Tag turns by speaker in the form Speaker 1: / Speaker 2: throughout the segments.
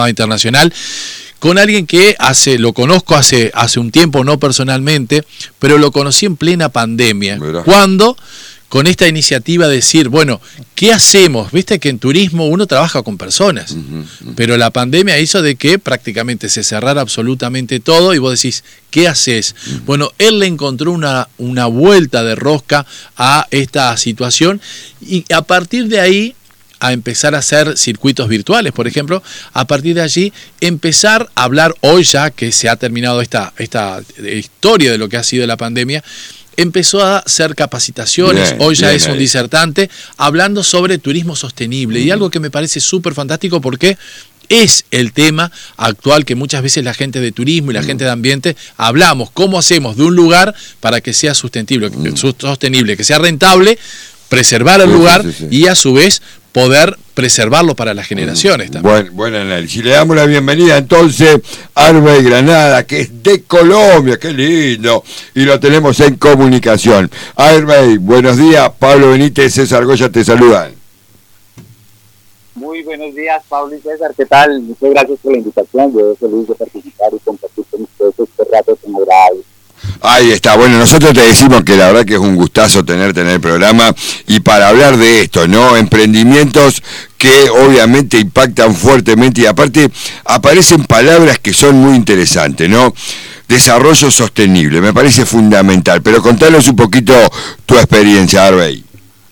Speaker 1: internacional, con alguien que lo conozco hace un tiempo, no personalmente, pero lo conocí en plena pandemia. Mira. Cuando, con esta iniciativa de decir, bueno, ¿qué hacemos? Viste que en turismo uno trabaja con personas, pero la pandemia hizo de que prácticamente se cerrara absolutamente todo y vos decís, ¿qué haces? Bueno, él le encontró una vuelta de rosca a esta situación y a partir de ahí a empezar a hacer circuitos virtuales, por ejemplo, a partir de allí empezar a hablar, hoy ya que se ha terminado esta historia de lo que ha sido la pandemia, empezó a hacer capacitaciones, hoy ya es un disertante, hablando sobre turismo sostenible, y algo que me parece súper fantástico porque es el tema actual que muchas veces la gente de turismo y la gente de ambiente hablamos, cómo hacemos de un lugar para que sea sostenible, que sea rentable, preservar el lugar y a su vez poder preservarlo para las generaciones también.
Speaker 2: Buen análisis. Le damos la bienvenida entonces a Arbey Granada, que es de Colombia, qué lindo, y lo tenemos en comunicación. Arbey, buenos días, Pablo Benítez, César Goya te saludan.
Speaker 3: Muy buenos días, Pablo y César, ¿qué tal? Muchas gracias por la invitación, yo estoy feliz de participar y compartir con ustedes este rato tan agradable.
Speaker 2: Ahí está, bueno, nosotros te decimos que la verdad que es un gustazo tenerte en el programa y para hablar de esto, ¿no? Emprendimientos que obviamente impactan fuertemente y aparte aparecen palabras que son muy interesantes, ¿no? Desarrollo sostenible, me parece fundamental, pero contanos un poquito tu experiencia, Arbey.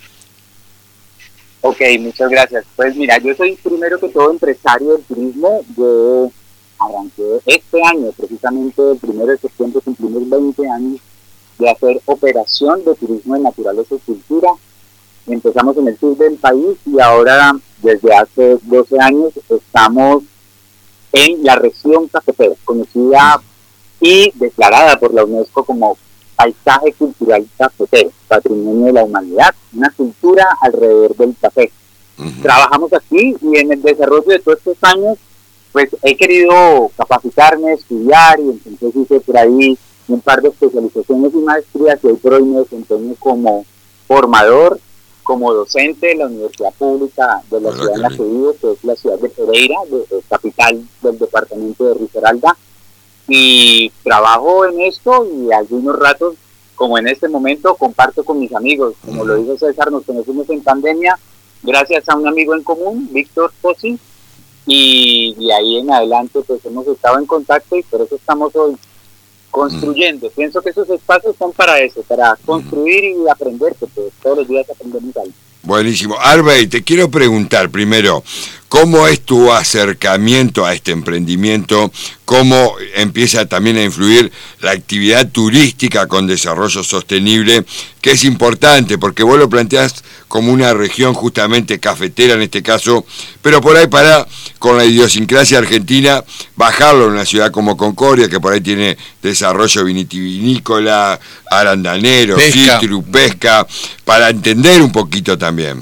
Speaker 3: Ok, muchas gracias. Pues mira, yo soy primero que todo empresario del turismo. Yo arranqué este año, precisamente el 1 de septiembre, cumplimos 20 años de hacer operación de turismo de naturaleza y cultura. Empezamos en el sur del país y ahora, desde hace 12 años, estamos en la región cafetera, conocida y declarada por la UNESCO como Paisaje Cultural Cafetero, Patrimonio de la Humanidad, una cultura alrededor del café. Trabajamos aquí y en el desarrollo de todos estos años, pues he querido capacitarme, estudiar, y entonces hice por ahí un par de especializaciones y maestrías, y hoy por hoy me desempeño como formador, como docente de la Universidad Pública de la ciudad en la que vivo, que es la ciudad de Pereira, capital del departamento de Risaralda, y trabajo en esto y algunos ratos, como en este momento, comparto con mis amigos. Como lo dijo César, nos conocimos en pandemia gracias a un amigo en común, Víctor Pozzi, y de ahí en adelante pues hemos estado en contacto y por eso estamos hoy construyendo. Pienso que esos espacios son para eso, para construir y aprender, porque todos los días aprendemos algo.
Speaker 2: Buenísimo. Arbey, te quiero preguntar primero, ¿cómo es tu acercamiento a este emprendimiento? ¿Cómo empieza también a influir la actividad turística con desarrollo sostenible? Que es importante, porque vos lo planteás como una región justamente cafetera en este caso, pero por ahí con la idiosincrasia argentina, bajarlo en una ciudad como Concordia, que por ahí tiene desarrollo vitivinícola, arandanero, citru, pesca, para entender un poquito también.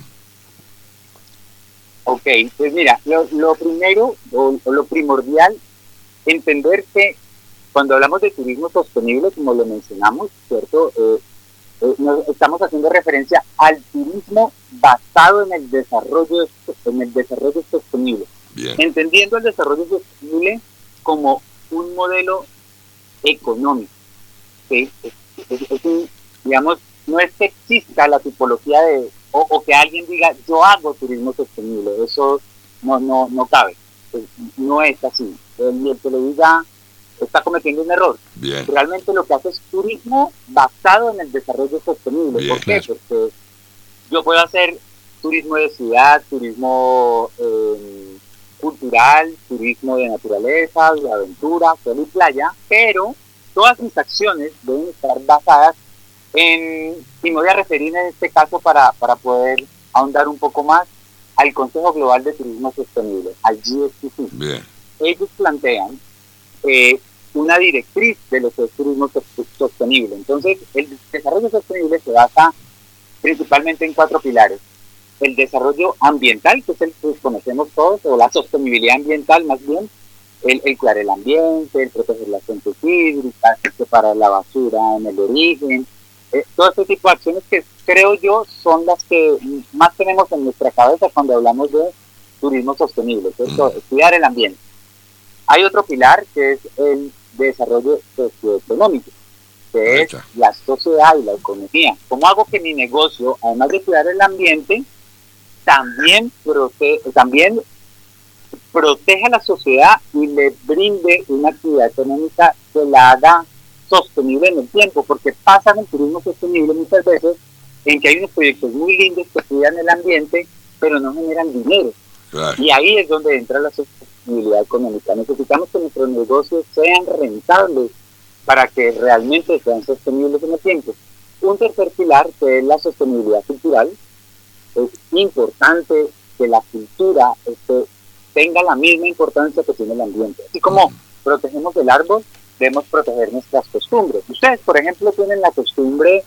Speaker 3: Ok, pues mira, lo primero, o lo primordial, entender que cuando hablamos de turismo sostenible, como lo mencionamos, ¿cierto? Estamos haciendo referencia al turismo basado en el desarrollo sostenible. Bien. Entendiendo el desarrollo sostenible como un modelo económico. ¿Sí? Digamos, no es que exista la tipología de o que alguien diga yo hago turismo sostenible, eso no cabe, pues no es así. El que lo diga está cometiendo un error.
Speaker 2: Bien.
Speaker 3: Realmente lo que hace es turismo basado en el desarrollo sostenible.
Speaker 2: Bien,
Speaker 3: ¿por qué? Porque yo puedo hacer turismo de ciudad, turismo cultural, turismo de naturaleza, de aventura, sol y playa, pero todas mis acciones deben estar basadas y me voy a referir en este caso para poder ahondar un poco más al Consejo Global de Turismo Sostenible, al GSTC.
Speaker 2: Bien.
Speaker 3: Ellos plantean una directriz de lo que es turismo sostenible. Entonces, el desarrollo sostenible se basa principalmente en 4 pilares. El desarrollo ambiental, que es el que conocemos todos, o la sostenibilidad ambiental más bien, el cuidar el ambiente, el proteger las fuentes hídricas, el separar la basura en el origen, todo este tipo de acciones que creo yo son las que más tenemos en nuestra cabeza cuando hablamos de turismo sostenible, ¿cierto? Cuidar el ambiente. Hay otro pilar que es el desarrollo socioeconómico, que es la sociedad y la economía. ¿Cómo hago que mi negocio, además de cuidar el ambiente, también proteja a la sociedad y le brinde una actividad económica que la haga sostenible en el tiempo? Porque pasa en el turismo sostenible muchas veces en que hay unos proyectos muy lindos que cuidan el ambiente, pero no generan dinero. Claro. Y ahí es donde entra la sostenibilidad económica. Necesitamos que nuestros negocios sean rentables para que realmente sean sostenibles en el tiempo. Un tercer pilar, que es la sostenibilidad cultural. Es importante que la cultura tenga la misma importancia que tiene el ambiente. Así como protegemos el árbol, debemos proteger nuestras costumbres. Ustedes, por ejemplo, tienen la costumbre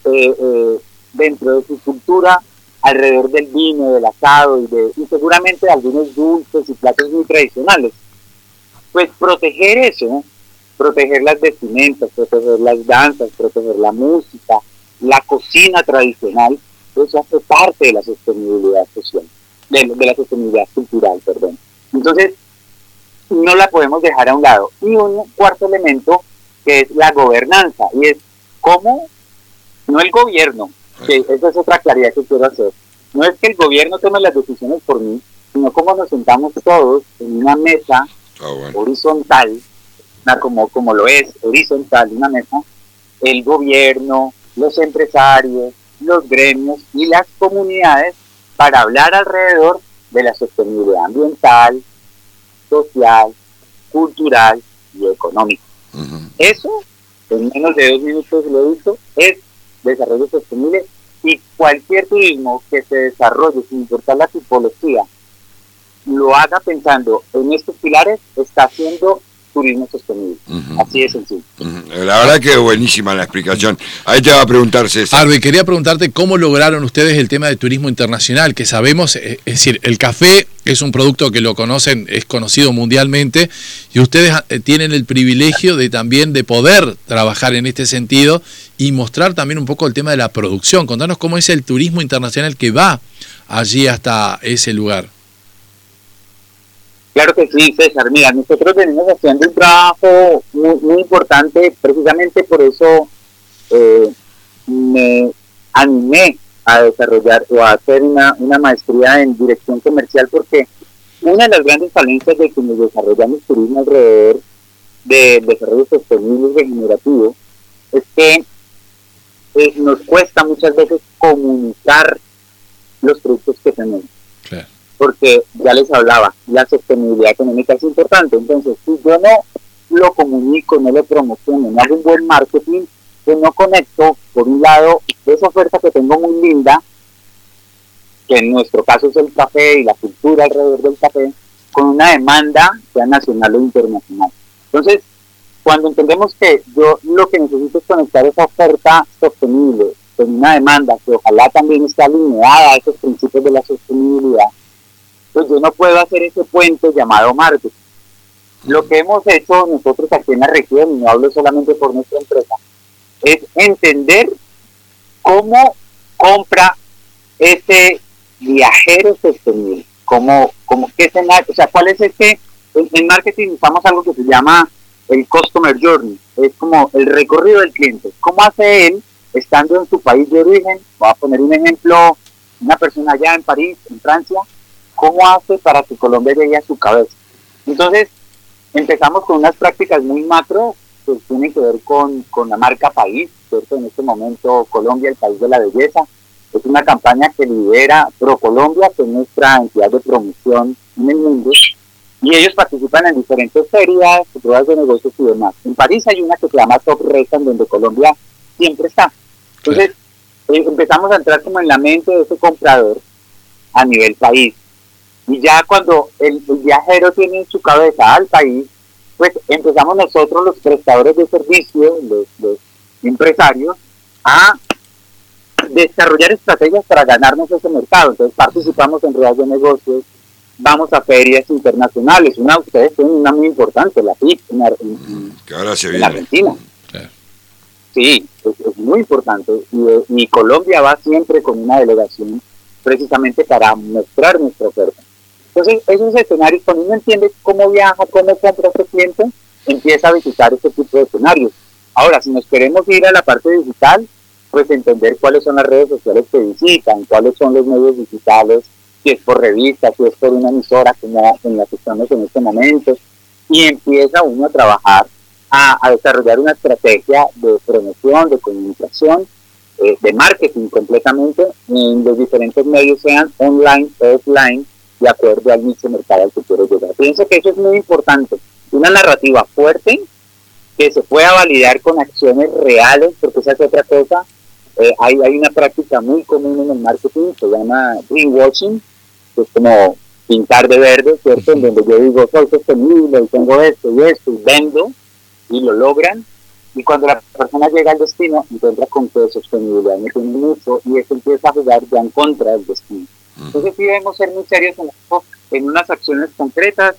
Speaker 3: dentro de su cultura, alrededor del vino, del asado y seguramente de algunos dulces y platos muy tradicionales. Pues proteger eso, proteger las vestimentas, proteger las danzas, proteger la música, la cocina tradicional, eso hace parte de la sostenibilidad social, de la sostenibilidad cultural, perdón. Entonces, no la podemos dejar a un lado. Y un cuarto elemento que es la gobernanza, y es cómo, no el gobierno, que esa es otra claridad que quiero hacer, no es que el gobierno tome las decisiones por mí, sino cómo nos sentamos todos en una mesa horizontal, como lo es horizontal, una mesa, el gobierno, los empresarios, los gremios y las comunidades para hablar alrededor de la sostenibilidad ambiental, social, cultural y económica. Eso, en menos de 2 minutos lo he dicho, es desarrollo sostenible, y cualquier turismo que se desarrolle, sin importar la tipología, lo haga pensando en estos pilares, está haciendo turismo sostenible. Así de sencillo.
Speaker 2: La verdad que es buenísima la explicación. Ahí te va a preguntar César.
Speaker 1: Arby, quería preguntarte cómo lograron ustedes el tema de turismo internacional, que sabemos, es decir, el café es un producto que lo conocen, es conocido mundialmente, y ustedes tienen el privilegio de también de poder trabajar en este sentido y mostrar también un poco el tema de la producción. Contanos cómo es el turismo internacional que va allí hasta ese lugar.
Speaker 3: Claro que sí, César. Mira, nosotros venimos haciendo un trabajo muy importante, precisamente por eso me animé a desarrollar o a hacer una maestría en dirección comercial, porque una de las grandes falencias de que nos desarrollamos turismo alrededor del desarrollo sostenible y regenerativo es que nos cuesta muchas veces comunicar los productos que tenemos. Claro. Porque ya les hablaba, la sostenibilidad económica es importante. Entonces, si yo no lo comunico, no lo promociono, no hago un buen marketing, pues no conecto, por un lado, esa oferta que tengo muy linda, que en nuestro caso es el café y la cultura alrededor del café, con una demanda, sea nacional o internacional. Entonces, cuando entendemos que yo lo que necesito es conectar esa oferta sostenible con una demanda que ojalá también esté alineada a esos principios de la sostenibilidad, pues yo no puedo hacer ese puente llamado marketing. Lo que hemos hecho nosotros aquí en la región, y no hablo solamente por nuestra empresa, es entender cómo compra ese viajero sostenible, o sea, cuál es en marketing usamos algo que se llama el Customer Journey, es como el recorrido del cliente, cómo hace él, estando en su país de origen. Voy a poner un ejemplo, una persona allá en París, en Francia, ¿cómo hace para que Colombia llegue a su cabeza? Entonces, empezamos con unas prácticas muy macro, que tienen que ver con la marca país, ¿cierto? En este momento, Colombia, el país de la belleza, es una campaña que lidera ProColombia, que es nuestra entidad de promoción en el mundo, y ellos participan en diferentes ferias, pruebas de negocios y demás. En París hay una que se llama Top Resta, en donde Colombia siempre está. Entonces, empezamos a entrar como en la mente de ese comprador a nivel país. Y ya cuando el viajero tiene en su cabeza al país, pues empezamos nosotros, los prestadores de servicio, los empresarios, a desarrollar estrategias para ganarnos ese mercado. Entonces participamos en ruedas de negocios, vamos a ferias internacionales. Una de ustedes tienen una muy importante, la FIT, en Argentina. Sí, es muy importante. Y Colombia va siempre con una delegación precisamente para mostrar nuestra oferta. Entonces, esos escenarios, cuando uno entiende cómo viaja, cómo compra este cliente, empieza a visitar este tipo de escenarios. Ahora, si nos queremos ir a la parte digital, pues entender cuáles son las redes sociales que visitan, cuáles son los medios digitales, si es por revista, si es por una emisora, como en la que estamos en este momento, y empieza uno a trabajar, a desarrollar una estrategia de promoción, de comunicación, de marketing completamente, en los diferentes medios, sean online o offline, de acuerdo al nicho de mercado al que quiero llegar. Pienso que eso es muy importante, una narrativa fuerte, que se pueda validar con acciones reales, porque esa es otra cosa. Hay una práctica muy común en el marketing, se llama greenwashing, que es como pintar de verde, ¿cierto? En donde yo digo, soy sostenible, y tengo esto, y vendo, y lo logran, y cuando la persona llega al destino, encuentra con que es sostenible, no tiene mucho, y eso empieza a jugar ya en contra del destino. Entonces sí debemos ser muy serios en unas acciones concretas,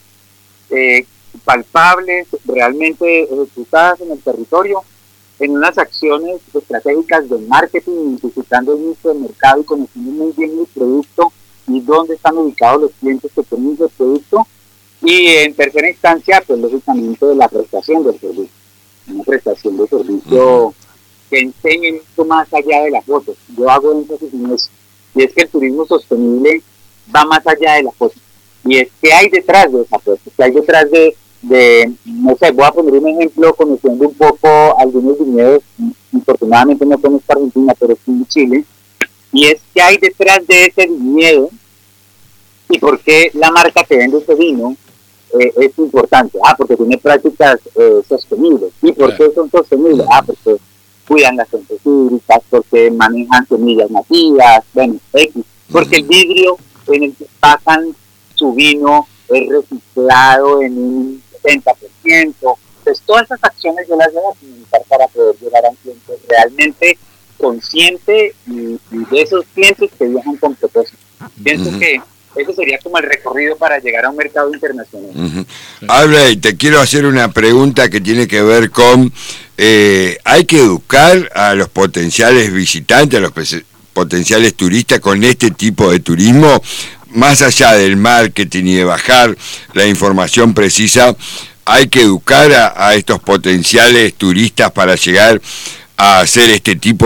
Speaker 3: palpables, realmente ejecutadas en el territorio, en unas acciones estratégicas de marketing, identificando el nicho de mercado y conociendo muy bien el producto y dónde están ubicados los clientes que tienen ese producto, y en tercera instancia, pues lógicamente la prestación del servicio, una prestación de servicio que enseñe mucho más allá de las fotos. Yo hago énfasis en eso, y es que el turismo sostenible va más allá de la foto, y es que hay detrás de esa foto, que hay detrás de no sé, voy a poner un ejemplo conociendo un poco algunos viñedos, infortunadamente no conozco Argentina, pero sí en Chile, y es que hay detrás de ese viñedo y por qué la marca que vende ese vino es importante. Porque tiene prácticas sostenibles. ¿Y por qué son sostenibles? Porque cuidan las fuentes hídricas, porque manejan semillas nativas, bueno, porque el vidrio en el que pasan su vino es reciclado en un 70%. Entonces, todas esas acciones yo las voy a comunicar para poder llegar a un cliente realmente consciente y de esos clientes que viajan con propósito. Pienso que eso sería como el recorrido para llegar a un mercado internacional.
Speaker 2: Arley, te quiero hacer una pregunta que tiene que ver con, hay que educar a los potenciales visitantes, a los potenciales turistas con este tipo de turismo, más allá del marketing y de bajar la información precisa. Hay que educar a estos potenciales turistas para llegar a hacer este tipo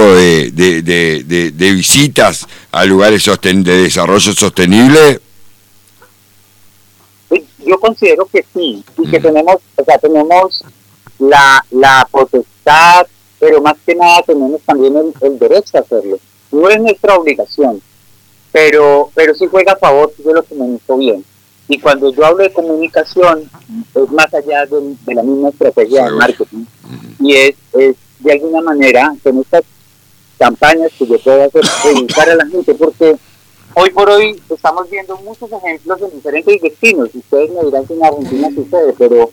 Speaker 2: de visitas a lugares de desarrollo sostenible.
Speaker 3: Yo considero que sí, y que tenemos la potestad, pero más que nada tenemos también el derecho a hacerlo. No es nuestra obligación, pero sí juega a favor de lo que me hizo bien. Y cuando yo hablo de comunicación, es más allá de la misma estrategia de marketing, y es de alguna manera con estas campañas que yo puedo hacer, educar a la gente, porque hoy por hoy estamos viendo muchos ejemplos en diferentes destinos. Ustedes me dirán que en Argentina sucede,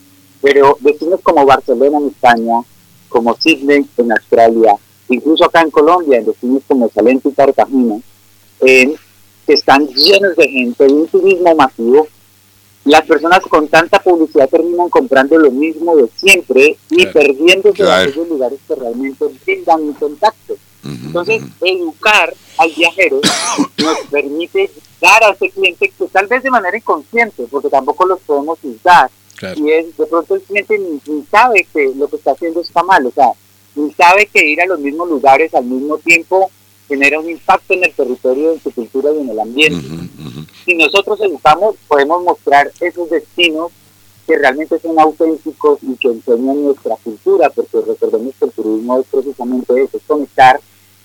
Speaker 3: pero destinos como Barcelona en España, como Sydney en Australia, incluso acá en Colombia, en destinos como Salento y Cartagena, que están llenos de gente, de un turismo masivo. Las personas con tanta publicidad terminan comprando lo mismo de siempre y perdiéndose en aquellos lugares que realmente brindan un contacto. Entonces, educar al viajero nos permite dar a ese cliente, que tal vez de manera inconsciente, porque tampoco los podemos juzgar, y es, de pronto el cliente ni sabe que lo que está haciendo está mal, o sea, ni sabe que ir a los mismos lugares al mismo tiempo genera un impacto en el territorio, en su cultura y en el ambiente. Si nosotros educamos, podemos mostrar esos destinos que realmente son auténticos y que enseñan nuestra cultura, porque recordemos que el turismo es precisamente eso, es conectar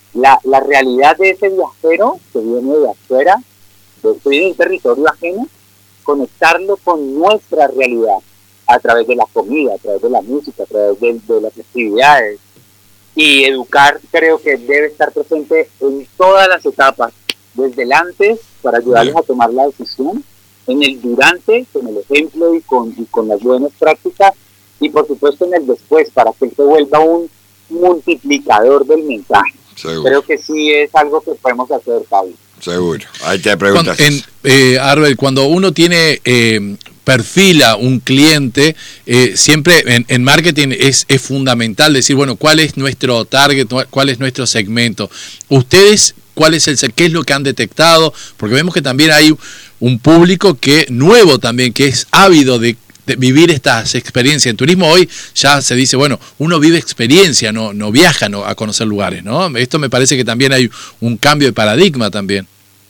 Speaker 3: la realidad de ese viajero que viene de afuera, de un territorio ajeno, conectarlo con nuestra realidad a través de la comida, a través de la música, a través de las actividades. Y educar creo que debe estar presente en todas las etapas, desde el antes para ayudarles a tomar la decisión, en el durante con el ejemplo y con las buenas prácticas, y por supuesto en el después para que él se vuelva un multiplicador del mensaje. Seguro. Creo que sí es algo que podemos hacer, Pablo.
Speaker 2: Seguro. Ahí te preguntas.
Speaker 1: Arbel, cuando uno tiene perfila un cliente, siempre en marketing es fundamental decir, bueno, cuál es nuestro target, cuál es nuestro segmento. Ustedes, ¿Cuál es qué es lo que han detectado? Porque vemos que también hay un público nuevo también, que es ávido de vivir estas experiencias. En turismo hoy ya se dice, bueno, uno vive experiencia, no viaja a conocer lugares, ¿no? Esto me parece que también hay un cambio de paradigma también.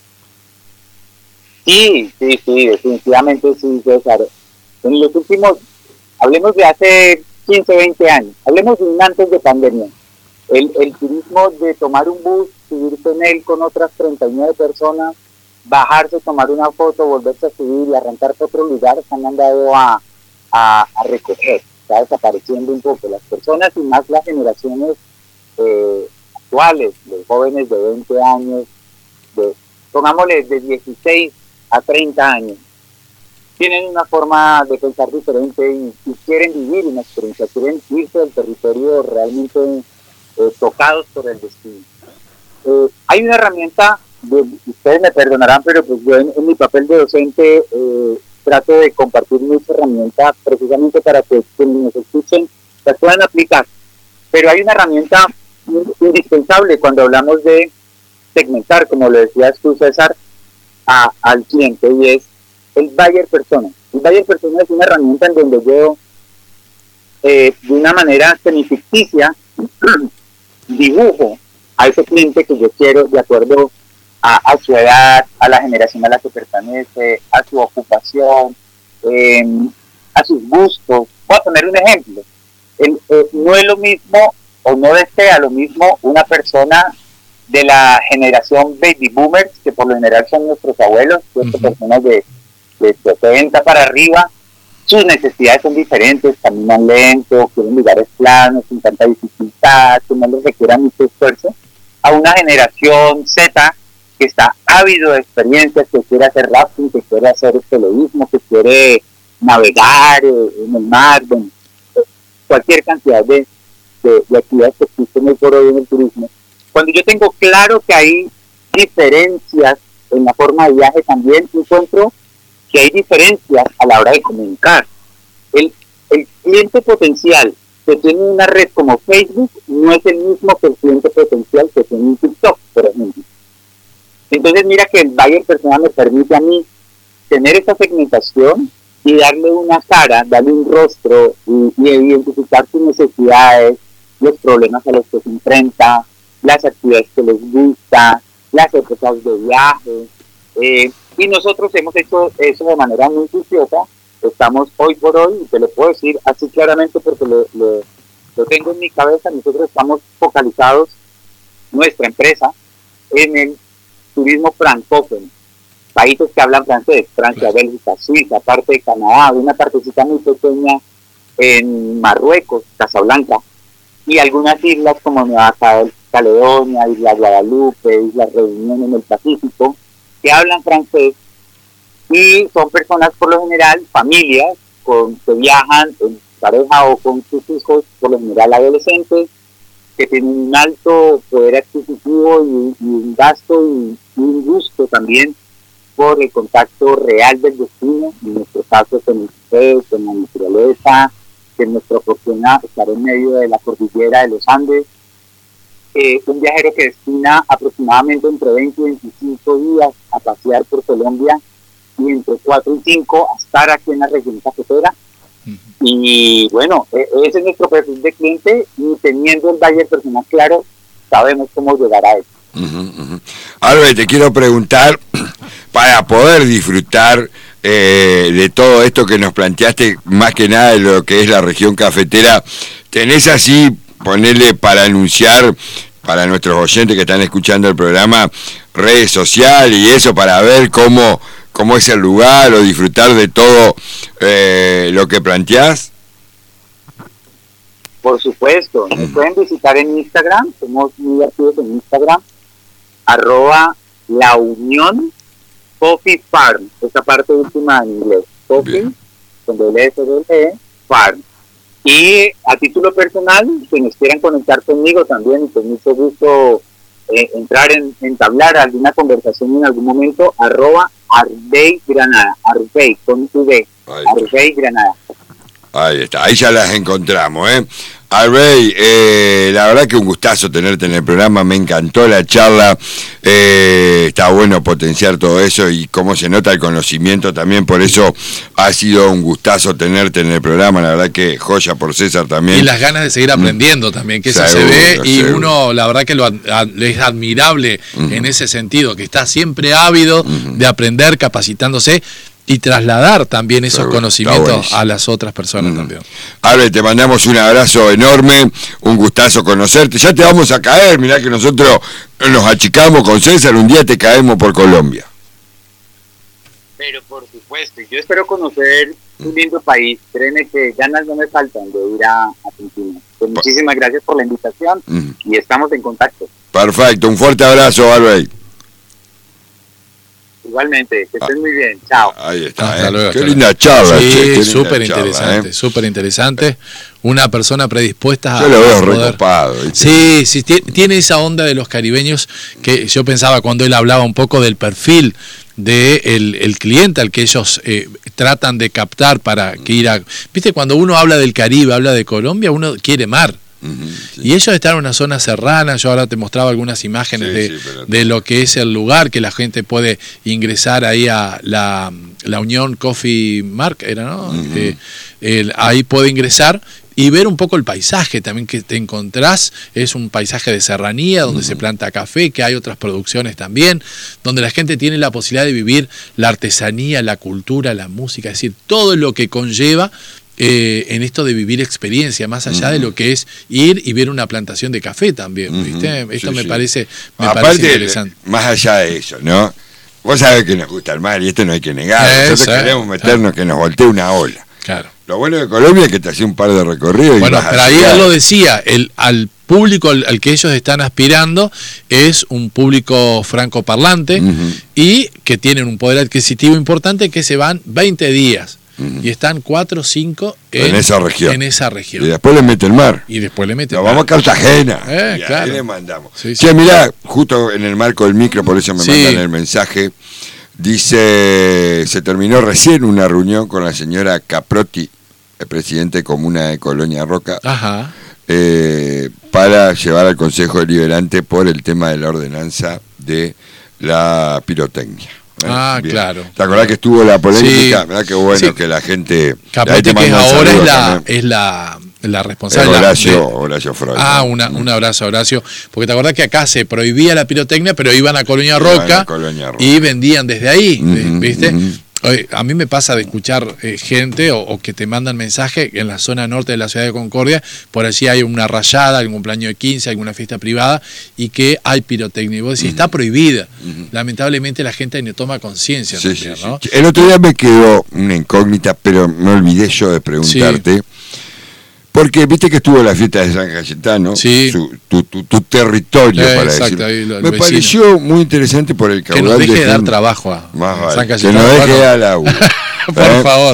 Speaker 3: Sí, definitivamente sí, César. En los últimos, hablemos de hace 15, 20 años, hablemos de un antes de pandemia. El turismo de tomar un bus, subirse en él con otras 39 personas, bajarse, tomar una foto, volverse a subir y arrancar por otro lugar, se han mandado a recoger. Está desapareciendo un poco las personas y más las generaciones actuales, los jóvenes de 20 años, pongámosle de 16 a 30 años, tienen una forma de pensar diferente y quieren vivir una experiencia, quieren irse del territorio realmente tocados por el destino. Hay una herramienta, ustedes me perdonarán, pero pues yo en mi papel de docente trato de compartir muchas herramientas precisamente para que quienes nos escuchen las puedan aplicar. Pero hay una herramienta indispensable cuando hablamos de segmentar, como lo decías tú, César, al cliente, y es el buyer persona. El buyer persona es una herramienta en donde yo de una manera semificticia dibujo a ese cliente que yo quiero de acuerdo a su edad, a la generación a la que pertenece, a su ocupación, a sus gustos. Voy a poner un ejemplo. No es lo mismo o no desea lo mismo una persona de la generación baby boomers, que por lo general son nuestros abuelos, personas de 70 para arriba. Sus necesidades son diferentes, caminan lento, quieren lugares planos, sin tanta dificultad, que no les requiera mucho esfuerzo, a una generación Z que está ávido de experiencias, que quiere hacer rafting, que quiere hacer esceleísmo, que quiere navegar en el mar, bueno, cualquier cantidad de actividades que existen hoy por hoy en el turismo. Cuando yo tengo claro que hay diferencias en la forma de viaje, también encuentro que hay diferencias a la hora de comunicar. El cliente potencial que tiene una red como Facebook no es el mismo que el cliente potencial que tiene un TikTok, por ejemplo. Entonces mira que el buyer persona me permite a mí tener esa segmentación y darle una cara, darle un rostro y identificar sus necesidades, los problemas a los que se enfrenta, las actividades que les gusta, las épocas de viaje. Y nosotros hemos hecho eso de manera muy juiciosa. Estamos hoy por hoy, y te lo puedo decir así claramente porque lo tengo en mi cabeza, nosotros estamos focalizados, nuestra empresa, en el turismo francófono, países que hablan francés, Francia, Bélgica, Suiza, parte de Canadá, una partecita muy pequeña en Marruecos, Casablanca, y algunas islas como Nueva Caledonia, Isla Guadalupe, Isla Reunión en el Pacífico, que hablan francés, y son personas por lo general, familias, que viajan en pareja o con sus hijos, por lo general adolescentes, que tienen un alto poder adquisitivo y un gasto y un gusto también por el contacto real del destino, en nuestro caso con el pez, con la naturaleza, que nos proporciona estar en medio de la cordillera de los Andes. Un viajero que destina aproximadamente entre 20 y 25 días a pasear por Colombia y entre 4 y 5 a estar aquí en la región cafetera. Y bueno, ese es nuestro perfil de cliente, y teniendo el buyer personal claro, sabemos cómo llegar a eso.
Speaker 2: Albert, te quiero preguntar, para poder disfrutar de todo esto que nos planteaste, más que nada de lo que es la región cafetera, ¿tenés así, ponerle para anunciar para nuestros oyentes que están escuchando el programa, redes sociales y eso, para ver cómo es el lugar o disfrutar de todo lo que planteás?
Speaker 3: Por supuesto, nos pueden visitar en Instagram, somos muy activos en Instagram, @launión Coffee Farm, esa parte última en inglés, Coffee, con doble Farm. Y a título personal, si nos quieran conectar conmigo también, con mucho gusto entrar entablar alguna conversación en algún momento, @Arbey Granada, Arbey con V, Arbey Granada.
Speaker 2: Ahí está, ahí ya las encontramos, Albey, la verdad que un gustazo tenerte en el programa, me encantó la charla, está bueno potenciar todo eso y cómo se nota el conocimiento también, por eso ha sido un gustazo tenerte en el programa, la verdad que joya por César también.
Speaker 1: Y las ganas de seguir aprendiendo también, que eso se ve y uno, la verdad que es admirable en ese sentido, que está siempre ávido de aprender, capacitándose y trasladar también esos conocimientos a las otras personas también.
Speaker 2: Albey, te mandamos un abrazo enorme, un gustazo conocerte. Ya te vamos a caer, mirá que nosotros nos achicamos con César, un día te caemos por Colombia.
Speaker 3: Pero por supuesto, yo espero conocer un lindo país. Créeme que ganas no me faltan de ir a Argentina. Pues muchísimas gracias por la invitación y estamos en contacto.
Speaker 2: Perfecto, un fuerte abrazo, Albey.
Speaker 3: Igualmente, que estén muy bien, chao.
Speaker 2: Ahí está,
Speaker 1: hasta luego,
Speaker 2: qué linda charla.
Speaker 1: Sí, súper interesante, súper interesante. Una persona predispuesta
Speaker 2: yo lo veo
Speaker 1: poder...
Speaker 2: recopado.
Speaker 1: Sí, sí, tiene esa onda de los caribeños que yo pensaba cuando él hablaba un poco del perfil de el cliente al que ellos tratan de captar para que ir a... Viste, cuando uno habla del Caribe, habla de Colombia, uno quiere mar. Sí. Y ellos están en una zona serrana. Yo ahora te mostraba algunas imágenes de lo que es el lugar, que la gente puede ingresar ahí a la Unión Coffee Mark, era, ¿no? Ahí puede ingresar y ver un poco el paisaje también que te encontrás. Es un paisaje de serranía donde se planta café, que hay otras producciones también, donde la gente tiene la posibilidad de vivir la artesanía, la cultura, la música, es decir, todo lo que conlleva en esto de vivir experiencia, más allá de lo que es ir y ver una plantación de café también, ¿viste? Esto me parece interesante.
Speaker 2: Más allá de eso, ¿no? Vos sabés que nos gusta el mar y esto no hay que negar. Nosotros queremos meternos, que nos voltee una ola.
Speaker 1: Claro.
Speaker 2: Lo bueno de Colombia es que te hacía un par de recorridos.
Speaker 1: Bueno, pero ahí él lo decía, al público al que ellos están aspirando es un público francoparlante y que tienen un poder adquisitivo importante, que se van 20 días. Y están 4 o 5 en esa región.
Speaker 2: Y después le mete el mar.
Speaker 1: Nos
Speaker 2: vamos a Cartagena.
Speaker 1: Y claro.
Speaker 2: Ahí le mandamos.
Speaker 1: Sí.
Speaker 2: Che, mirá, justo en el marco del micro, por eso me mandan el mensaje. Dice, se terminó recién una reunión con la señora Caprotti, el presidente de Comuna de Colonia Roca, para llevar al Consejo Deliberante por el tema de la ordenanza de la pirotecnia. Bien.
Speaker 1: Claro.
Speaker 2: ¿Te acordás que estuvo la polémica?
Speaker 1: Sí.
Speaker 2: ¿Verdad? Qué bueno que la gente...
Speaker 1: Capote, que ahora es la responsable.
Speaker 2: Horacio Freud.
Speaker 1: Un abrazo, Horacio. Porque te acordás que acá se prohibía la pirotecnia, pero iban a Colonia Roca y vendían desde ahí, ¿viste? A mí me pasa de escuchar gente o que te mandan mensaje en la zona norte de la ciudad de Concordia, por allí hay una rayada, algún cumpleaños de 15, alguna fiesta privada, y que hay pirotecnia. Y vos decís, está prohibida. Lamentablemente la gente no toma conciencia. ¿no?
Speaker 2: El otro día me quedó una incógnita, pero me olvidé yo de preguntarte. Porque viste que estuvo la fiesta de San Cayetano, tu territorio, para decirlo. Me pareció muy interesante por el caudal.
Speaker 1: Que nos deje de dar trabajo a
Speaker 2: San Cayetano. Que nos deje dar la
Speaker 1: por favor.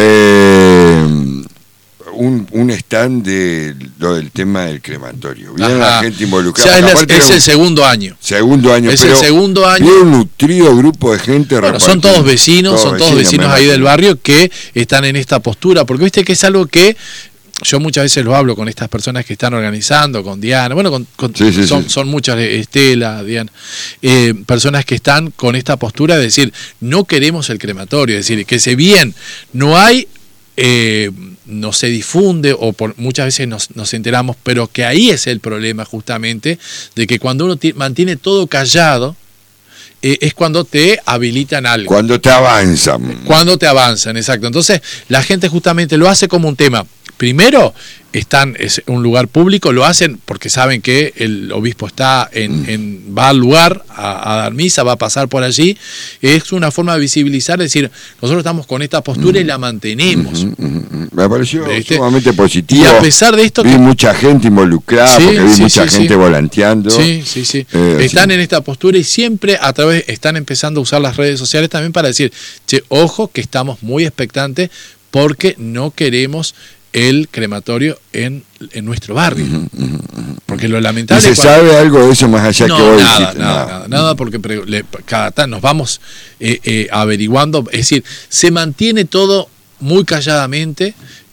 Speaker 2: Un stand de lo del tema del crematorio. Viene la gente involucrada.
Speaker 1: Es el segundo año.
Speaker 2: Es el
Speaker 1: segundo año.
Speaker 2: Viene un nutrido grupo de gente.
Speaker 1: Bueno, son todos vecinos, ahí del barrio que están en esta postura, porque viste que es algo que yo muchas veces lo hablo con estas personas que están organizando, con Diana, bueno, son muchas, Estela, Diana, personas que están con esta postura de decir, no queremos el crematorio, es decir, que si bien no hay, no se difunde, o muchas veces nos enteramos, pero que ahí es el problema justamente, de que cuando uno mantiene todo callado, es cuando te habilitan algo.
Speaker 2: Cuando te avanzan.
Speaker 1: Exacto. Entonces, la gente justamente lo hace como un tema. Primero, es un lugar público, lo hacen porque saben que el obispo va al lugar a dar misa, va a pasar por allí. Es una forma de visibilizar, decir, nosotros estamos con esta postura y la mantenemos.
Speaker 2: Me pareció sumamente positivo.
Speaker 1: Y a pesar de esto...
Speaker 2: Vi mucha gente involucrada, porque vi mucha gente volanteando.
Speaker 1: Están en esta postura y siempre están empezando a usar las redes sociales también para decir, ojo que estamos muy expectantes porque no queremos el crematorio en nuestro barrio. Porque lo lamentable...
Speaker 2: ¿Y se sabe algo de eso más allá que vos dijiste?
Speaker 1: Nada, porque cada tanto nos vamos averiguando, es decir, se mantiene todo muy calladamente,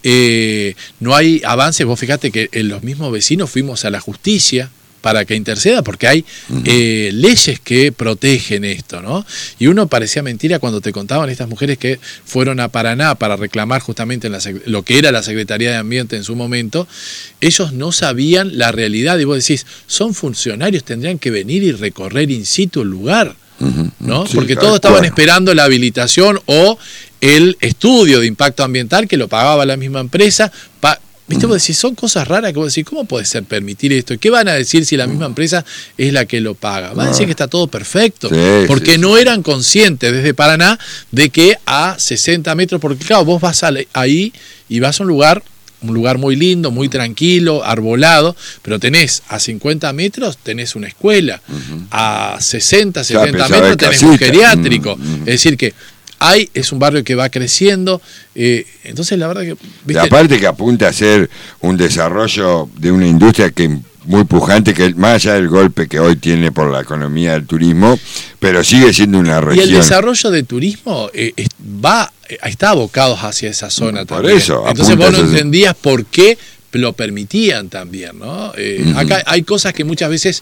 Speaker 1: no hay avances. Vos fíjate que los mismos vecinos fuimos a la justicia para que interceda, porque hay leyes que protegen esto, ¿no? Y uno parecía mentira cuando te contaban estas mujeres que fueron a Paraná para reclamar justamente lo que era la Secretaría de Ambiente en su momento. Ellos no sabían la realidad, y vos decís, son funcionarios, tendrían que venir y recorrer in situ el lugar, ¿no?
Speaker 2: Sí,
Speaker 1: porque todos estaban esperando la habilitación o el estudio de impacto ambiental que lo pagaba la misma empresa. ¿Viste? Vos decís, son cosas raras que vos decís, ¿cómo puede ser permitir esto? ¿Qué van a decir si la misma empresa es la que lo paga? Van a decir que está todo perfecto, porque no eran conscientes desde Paraná de que a 60 metros, porque claro, vos vas ahí y vas a un lugar muy lindo, muy tranquilo, arbolado, pero tenés a 50 metros tenés una escuela, a 60, 70 metros tenés un geriátrico, es decir que es un barrio que va creciendo, entonces la verdad que...
Speaker 2: ¿viste? Y aparte que apunta a ser un desarrollo de una industria que muy pujante, que más allá del golpe que hoy tiene por la economía del turismo, pero sigue siendo una región.
Speaker 1: Y el desarrollo del turismo está abocado hacia esa zona
Speaker 2: por
Speaker 1: también.
Speaker 2: Eso,
Speaker 1: entonces vos no entendías por qué lo permitían también, ¿no? Acá hay cosas que muchas veces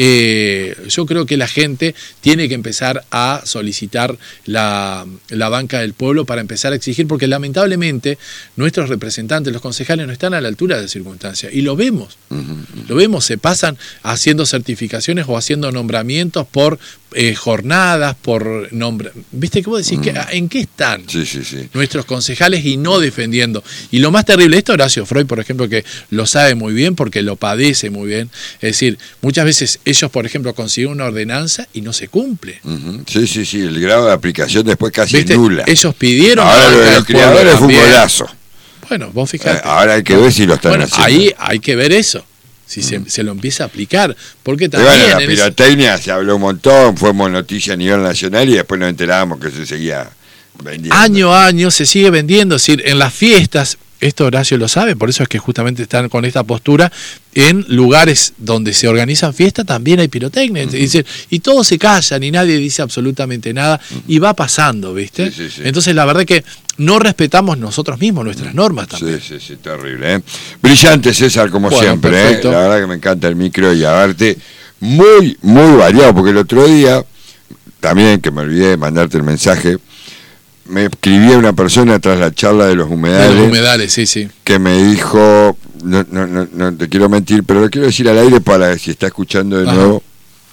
Speaker 1: yo creo que la gente tiene que empezar a solicitar la banca del pueblo para empezar a exigir, porque lamentablemente nuestros representantes, los concejales, no están a la altura de las circunstancias, y lo vemos, se pasan haciendo certificaciones o haciendo nombramientos por jornadas, por nombre. ¿Viste qué vos decís? ¿En qué están nuestros concejales y no defendiendo? Y lo más terrible, esto Horacio Freud, por ejemplo, que lo sabe muy bien porque lo padece muy bien, es decir, muchas veces ellos, por ejemplo, consiguen una ordenanza y no se cumple.
Speaker 2: Sí, el grado de aplicación después casi
Speaker 1: ¿viste?
Speaker 2: Nula.
Speaker 1: Ellos pidieron...
Speaker 2: Ahora lo de los criadores fue un golazo.
Speaker 1: Bueno, vos fijate.
Speaker 2: Ahora hay que ver si lo están haciendo.
Speaker 1: Ahí hay que ver eso. Si se lo empieza a aplicar, porque también...
Speaker 2: Bueno, la pirotecnia se habló un montón, fuimos noticia a nivel nacional y después nos enterábamos que se seguía vendiendo.
Speaker 1: Año a año se sigue vendiendo, es decir, en las fiestas, esto Horacio lo sabe, por eso es que justamente están con esta postura, en lugares donde se organizan fiestas también hay pirotecnia, y todos se callan y nadie dice absolutamente nada, y va pasando, ¿viste?
Speaker 2: Sí.
Speaker 1: Entonces la verdad que no respetamos nosotros mismos nuestras normas también.
Speaker 2: Sí, terrible, Brillante, César, como siempre, La verdad que me encanta el micro y aparte muy, muy variado, porque el otro día, también que me olvidé de mandarte el mensaje, me escribía una persona tras la charla de los humedales.
Speaker 1: De los humedales, sí.
Speaker 2: Que me dijo, no te quiero mentir, pero lo quiero decir al aire para si está escuchando de nuevo.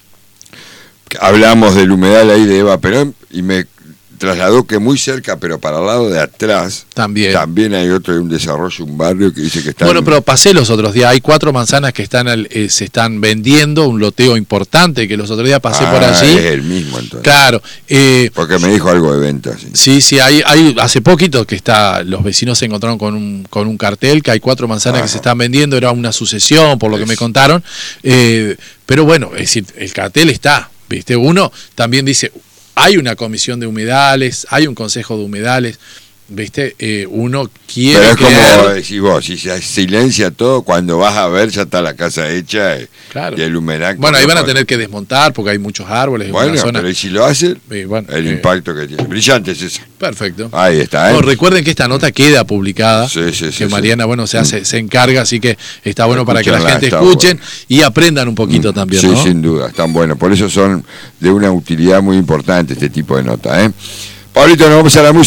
Speaker 2: Hablamos del humedal ahí de Eva Perón y me trasladó que muy cerca, pero para el lado de atrás, también hay un desarrollo, un barrio que dice que está...
Speaker 1: Bueno, pero pasé los otros días, hay 4 manzanas que se están vendiendo, un loteo importante, que los otros días pasé por allí.
Speaker 2: Es el mismo entonces.
Speaker 1: Claro.
Speaker 2: Porque me dijo algo de venta.
Speaker 1: Sí, hay hace poquito que los vecinos se encontraron con un cartel, que hay 4 manzanas que se están vendiendo, era una sucesión, por lo que me contaron. Pero bueno, es decir, el cartel está, ¿viste? Uno también dice... Hay una comisión de humedales, hay un consejo de humedales, ¿viste? Uno quiere...
Speaker 2: Pero es como decís vos, si se silencia todo, cuando vas a ver ya está la casa hecha y el humedal...
Speaker 1: Bueno, ahí van a tener que desmontar porque hay muchos árboles.
Speaker 2: Bueno,
Speaker 1: en una zona.
Speaker 2: pero si lo hacen, el impacto que tiene. Brillante es eso.
Speaker 1: Perfecto.
Speaker 2: Ahí está.
Speaker 1: Bueno, recuerden que esta nota queda publicada, que Mariana, se encarga, así que está bueno para que la gente escuchen y aprendan un poquito también, ¿no?
Speaker 2: Sí, sin duda, están buenos. Por eso son de una utilidad muy importante este tipo de notas, Pablito, nos vamos a la música.